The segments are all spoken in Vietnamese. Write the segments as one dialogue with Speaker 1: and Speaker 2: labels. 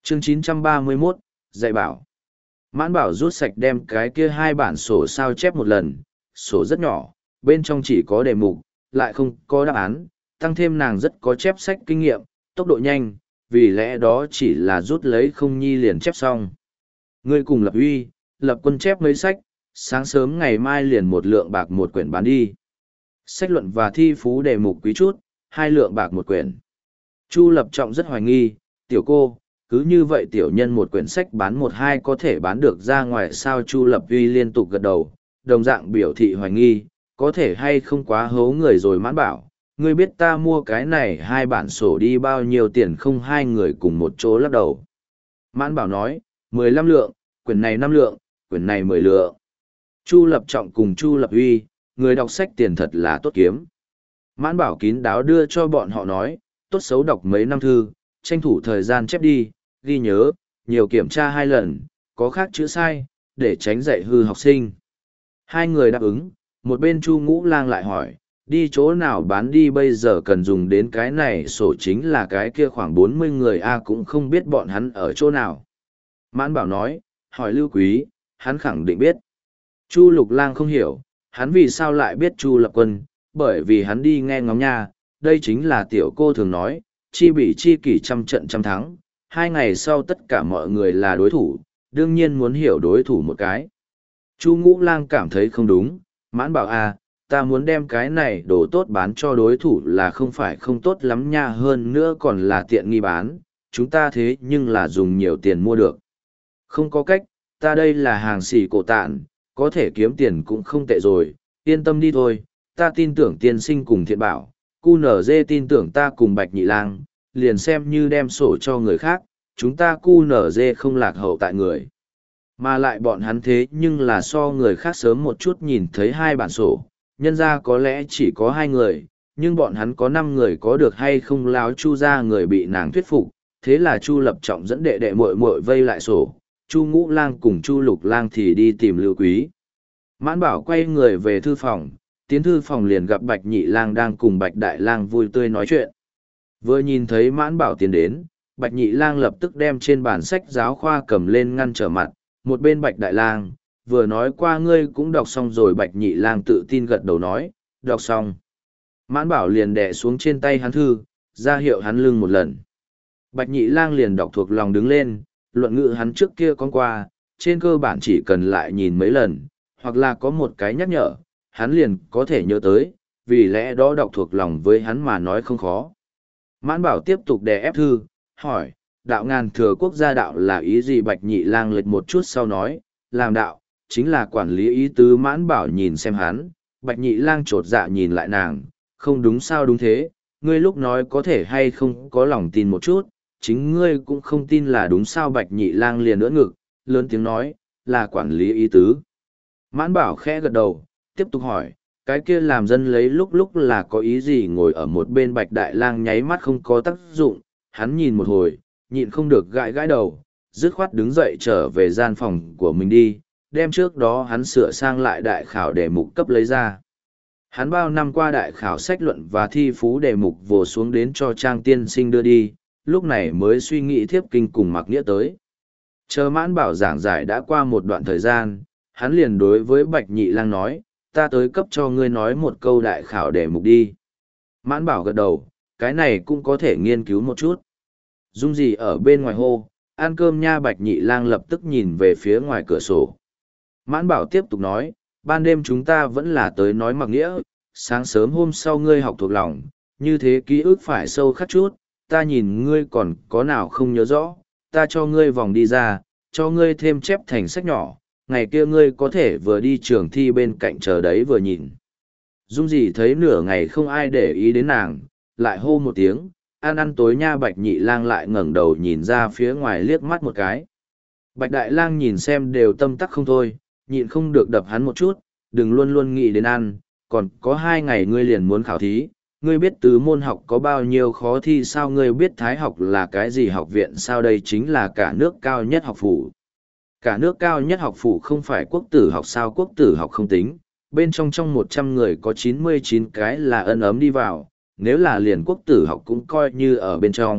Speaker 1: Chương 931, dạy bảo. Mãn Bảo rút sạch đem cái kia hai bản sổ sao chép một lần, sổ rất nhỏ, bên trong chỉ có đề mục, lại không có đáp án, tăng thêm nàng rất có chép sách kinh nghiệm, tốc độ nhanh, vì lẽ đó chỉ là rút lấy không nhi liền chép xong. Ngươi cùng Lập Uy, Lập Quân chép mấy sách, sáng sớm ngày mai liền 1 lượng bạc một quyển bán đi. Sách luận và thi phú đề mục quý chút, 2 lượng bạc một quyển. Chu Lập Trọng rất hoài nghi, tiểu cô, cứ như vậy tiểu nhân một quyển sách bán 1-2 có thể bán được ra ngoài sao? Chu Lập Uy liên tục gật đầu, đồng dạng biểu thị hoài nghi, có thể hay không quá hố người rồi. Mãn Bảo, ngươi biết ta mua cái này 2 bản sổ đi bao nhiêu tiền không? Hai người cùng một chỗ lắc đầu. Mãn Bảo nói, 15 lượng, quyển này 5 lượng, quyển này 10 lượng. Chu Lập Trọng cùng Chu Lập Uy, người đọc sách tiền thật là tốt kiếm. Mãn Bảo kín đáo đưa cho bọn họ nói, tốt xấu đọc mấy năm thư, tranh thủ thời gian chép đi, ghi nhớ, nhiều kiểm tra 2 lần, có khác chữ sai, để tránh dạy hư học sinh. Hai người đáp ứng, một bên Chu Ngũ Lang lại hỏi, đi chỗ nào bán đi? Bây giờ cần dùng đến cái này sổ chính là cái kia khoảng 40 người cũng không biết bọn hắn ở chỗ nào. Mãn Bảo nói, hỏi Lưu Quý, hắn khẳng định biết. Chu Lục Lang không hiểu, hắn vì sao lại biết Chu Lập Quân, bởi vì hắn đi nghe ngóng nha, đây chính là tiểu cô thường nói, chi bỉ chi kỷ trăm trận trăm thắng, 2 ngày sau tất cả mọi người là đối thủ, đương nhiên muốn hiểu đối thủ một cái. Chu Ngũ Lang cảm thấy không đúng, Mãn Bảo ta muốn đem cái này đồ tốt bán cho đối thủ là không phải không tốt lắm nha, hơn nữa còn là tiện nghi bán, chúng ta thế nhưng là dùng nhiều tiền mua được. Không có cách, ta đây là hàng xỉ cổ tạn, có thể kiếm tiền cũng không tệ rồi, yên tâm đi thôi, ta tin tưởng tiên sinh cùng Thiện Bảo, QNZ tin tưởng ta cùng Bạch Nhị Lang, liền xem như đem sổ cho người khác, chúng ta QNZ không lạc hậu tại người. Mà lại bọn hắn thế nhưng là so người khác sớm một chút nhìn thấy 2 bản sổ, nhân ra có lẽ chỉ có 2 người, nhưng bọn hắn có 5 người, có được hay không? Láo Chu ra người bị nàng thuyết phục, thế là Chu Lập Trọng dẫn đệ đệ muội muội vây lại sổ, Chu Ngũ Lang cùng Chu Lục Lang thì đi tìm Lưu Quý. Mãn Bảo quay người về thư phòng, tiến thư phòng liền gặp Bạch Nhị Lang đang cùng Bạch Đại Lang vui tươi nói chuyện. Vừa nhìn thấy Mãn Bảo tiến đến, Bạch Nhị Lang lập tức đem trên bản sách giáo khoa cầm lên ngăn trở mặt, một bên Bạch Đại Lang, vừa nói qua ngươi cũng đọc xong rồi? Bạch Nhị Lang tự tin gật đầu nói, đọc xong. Mãn Bảo liền đè xuống trên tay hắn thư, ra hiệu hắn lưng một lần. Bạch Nhị Lang liền đọc thuộc lòng đứng lên, luận ngữ hắn trước kia con qua, trên cơ bản chỉ cần lại nhìn mấy lần, hoặc là có một cái nhắc nhở, hắn liền có thể nhớ tới, vì lẽ đó đọc thuộc lòng với hắn mà nói không khó. Mãn Bảo tiếp tục đè ép thư, hỏi, đạo ngàn thừa quốc gia đạo là ý gì? Bạch Nhị Lang lệch một chút sau nói, làm đạo, chính là quản lý ý tứ. Mãn Bảo nhìn xem hắn, Bạch Nhị Lang chột dạ nhìn lại nàng, không đúng sao? Đúng thế, ngươi lúc nói có thể hay không có lòng tin một chút, chính ngươi cũng không tin là đúng sao? Bạch Nhị Lang liền ưỡn ngực, lớn tiếng nói, là quản lý ý tứ. Mãn Bảo khẽ gật đầu, tiếp tục hỏi, cái kia làm dân lấy lúc là có ý gì? Ngồi ở một bên Bạch Đại Lang nháy mắt không có tác dụng, hắn nhìn một hồi, nhịn không được gãi gãi đầu, dứt khoát đứng dậy trở về gian phòng của mình đi, đem trước đó hắn sửa sang lại đại khảo đề mục cấp lấy ra. Hắn bao năm qua đại khảo sách luận và thi phú đề mục vồ xuống đến cho Trang tiên sinh đưa đi, lúc này mới suy nghĩ thiếp kinh cùng Mặc Nghĩa tới. Chờ Mãn Bảo giảng giải đã qua một đoạn thời gian, hắn liền đối với Bạch Nhị Lang nói, ta tới cấp cho ngươi nói một câu đại khảo đề mục đi. Mãn Bảo gật đầu, cái này cũng có thể nghiên cứu một chút. Dung gì ở bên ngoài hô, ăn cơm nha? Bạch Nhị Lang lập tức nhìn về phía ngoài cửa sổ. Mãn Bảo tiếp tục nói, ban đêm chúng ta vẫn là tới nói Mặc Nghĩa, sáng sớm hôm sau ngươi học thuộc lòng, như thế ký ức phải sâu khắc chút, ta nhìn ngươi còn có nào không nhớ rõ, ta cho ngươi vòng đi ra, cho ngươi thêm chép thành sách nhỏ, ngày kia ngươi có thể vừa đi trường thi bên cạnh chờ đấy vừa nhìn. Dung gì thấy nửa ngày không ai để ý đến nàng, lại hô một tiếng, ăn tối nha. Bạch Nhị Lang lại ngẩng đầu nhìn ra phía ngoài liếc mắt một cái. Bạch Đại Lang nhìn xem đều tâm tắc không thôi, nhịn không được đập hắn một chút, đừng luôn luôn nghĩ đến ăn, còn có 2 ngày ngươi liền muốn khảo thí, ngươi biết tứ môn học có bao nhiêu khó thi sao? Ngươi biết Thái học là cái gì học viện sao? Đây chính là cả nước cao nhất học phủ. Cả nước cao nhất học phủ không phải quốc tử học sao? Quốc tử học không tính, bên trong 100 người có 99 cái là ân ấm đi vào, nếu là liền quốc tử học cũng coi như ở bên trong,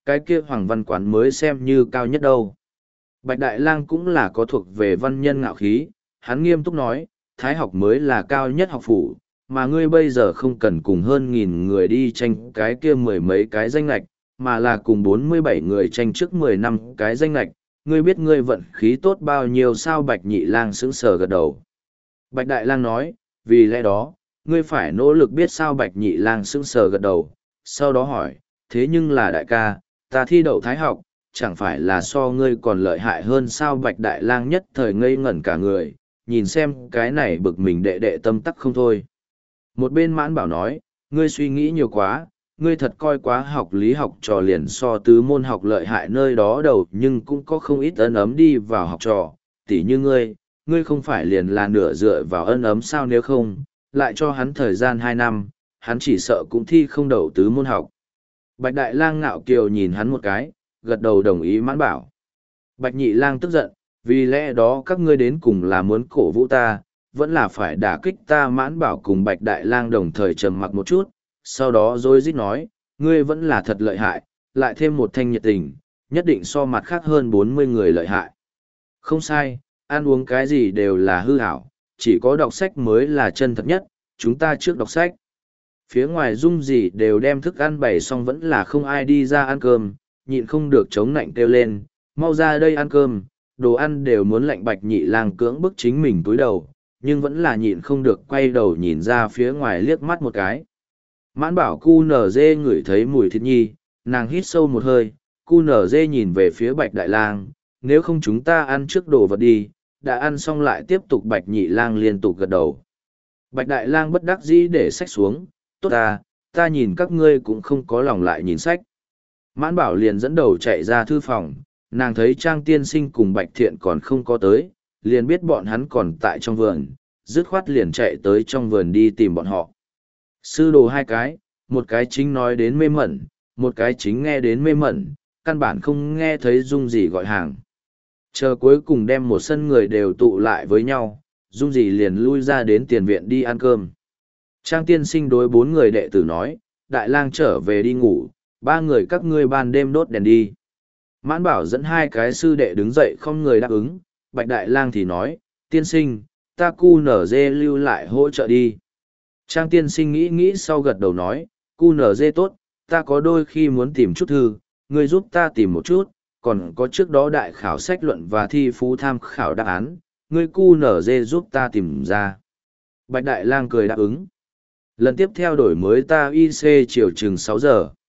Speaker 1: cái kia Hoàng Văn Quán mới xem như cao nhất đâu. Bạch Đại Lang cũng là có thuộc về văn nhân ngạo khí, hắn nghiêm túc nói, Thái học mới là cao nhất học phủ, mà ngươi bây giờ không cần cùng hơn 1.000 người đi tranh cái kia 10 mấy cái danh lạch, mà là cùng 47 người tranh trước 10 năm cái danh lạch, ngươi biết ngươi vận khí tốt bao nhiêu sao? Bạch Nhị Lang sững sờ gật đầu. Bạch Đại Lang nói, vì lẽ đó, ngươi phải nỗ lực biết sao? Bạch Nhị Lang sững sờ gật đầu, sau đó hỏi, thế nhưng là đại ca, ta thi đậu Thái học, chẳng phải là so ngươi còn lợi hại hơn sao? Bạch Đại Lang nhất thời ngây ngẩn cả người, nhìn xem cái này bực mình đệ đệ tâm tắc không thôi. Một bên Mãn Bảo nói, ngươi suy nghĩ nhiều quá, ngươi thật coi quá học lý học trò liền so tứ môn học lợi hại nơi đó đầu, nhưng cũng có không ít ân ấm đi vào học trò, tỉ như ngươi không phải liền là nửa dựa vào ân ấm sao? Nếu không, lại cho hắn thời gian 2 năm, hắn chỉ sợ cũng thi không đậu tứ môn học. Bạch Đại Lang ngạo kiều nhìn hắn một cái, gật đầu đồng ý Mãn Bảo. Bạch Nhị Lang tức giận, vì lẽ đó các ngươi đến cùng là muốn cổ vũ ta, vẫn là phải đả kích ta? Mãn Bảo cùng Bạch Đại Lang đồng thời trầm mặc một chút, sau đó rối rít nói, ngươi vẫn là thật lợi hại, lại thêm một thanh nhiệt tình, nhất định so mặt khác hơn 40 người lợi hại. Không sai, ăn uống cái gì đều là hư ảo, chỉ có đọc sách mới là chân thật nhất, chúng ta trước đọc sách. Phía ngoài Dung gì đều đem thức ăn bày xong vẫn là không ai đi ra ăn cơm, nhịn không được chống nạnh kêu lên, mau ra đây ăn cơm, đồ ăn đều muốn lạnh. Bạch Nhị Lang cưỡng bức chính mình túi đầu, nhưng vẫn là nhịn không được quay đầu nhìn ra phía ngoài liếc mắt một cái. Mãn Bảo cu nở dê ngửi thấy mùi thịt nhi, nàng hít sâu một hơi, cu nở dê nhìn về phía Bạch Đại Lang, nếu không chúng ta ăn trước đồ vật đi, đã ăn xong lại tiếp tục. Bạch Nhị Lang liên tục gật đầu. Bạch Đại Lang bất đắc dĩ để sách xuống, tốt ta nhìn các ngươi cũng không có lòng lại nhìn sách. Mãn Bảo liền dẫn đầu chạy ra thư phòng, nàng thấy Trang tiên sinh cùng Bạch Thiện còn không có tới, liền biết bọn hắn còn tại trong vườn, dứt khoát liền chạy tới trong vườn đi tìm bọn họ. Sư đồ 2 cái, một cái chính nói đến mê mẩn, một cái chính nghe đến mê mẩn, căn bản không nghe thấy Dung gì gọi hàng. Chờ cuối cùng đem một sân người đều tụ lại với nhau, Dung gì liền lui ra đến tiền viện đi ăn cơm. Trang tiên sinh đối 4 người đệ tử nói, Đại Lang trở về đi ngủ, 3 người các ngươi ban đêm đốt đèn đi. Mãn Bảo dẫn 2 cái sư đệ đứng dậy không người đáp ứng, Bạch Đại Lang thì nói, tiên sinh, ta cu nở dê lưu lại hỗ trợ đi. Trang tiên sinh nghĩ nghĩ sau gật đầu nói, cu nở dê tốt, ta có đôi khi muốn tìm chút thư, ngươi giúp ta tìm một chút, còn có trước đó đại khảo sách luận và thi phú tham khảo đáp án, ngươi cu nở dê giúp ta tìm ra. Bạch Đại Lang cười đáp ứng. Lần tiếp theo đổi mới ta IC chiều chừng 6 giờ.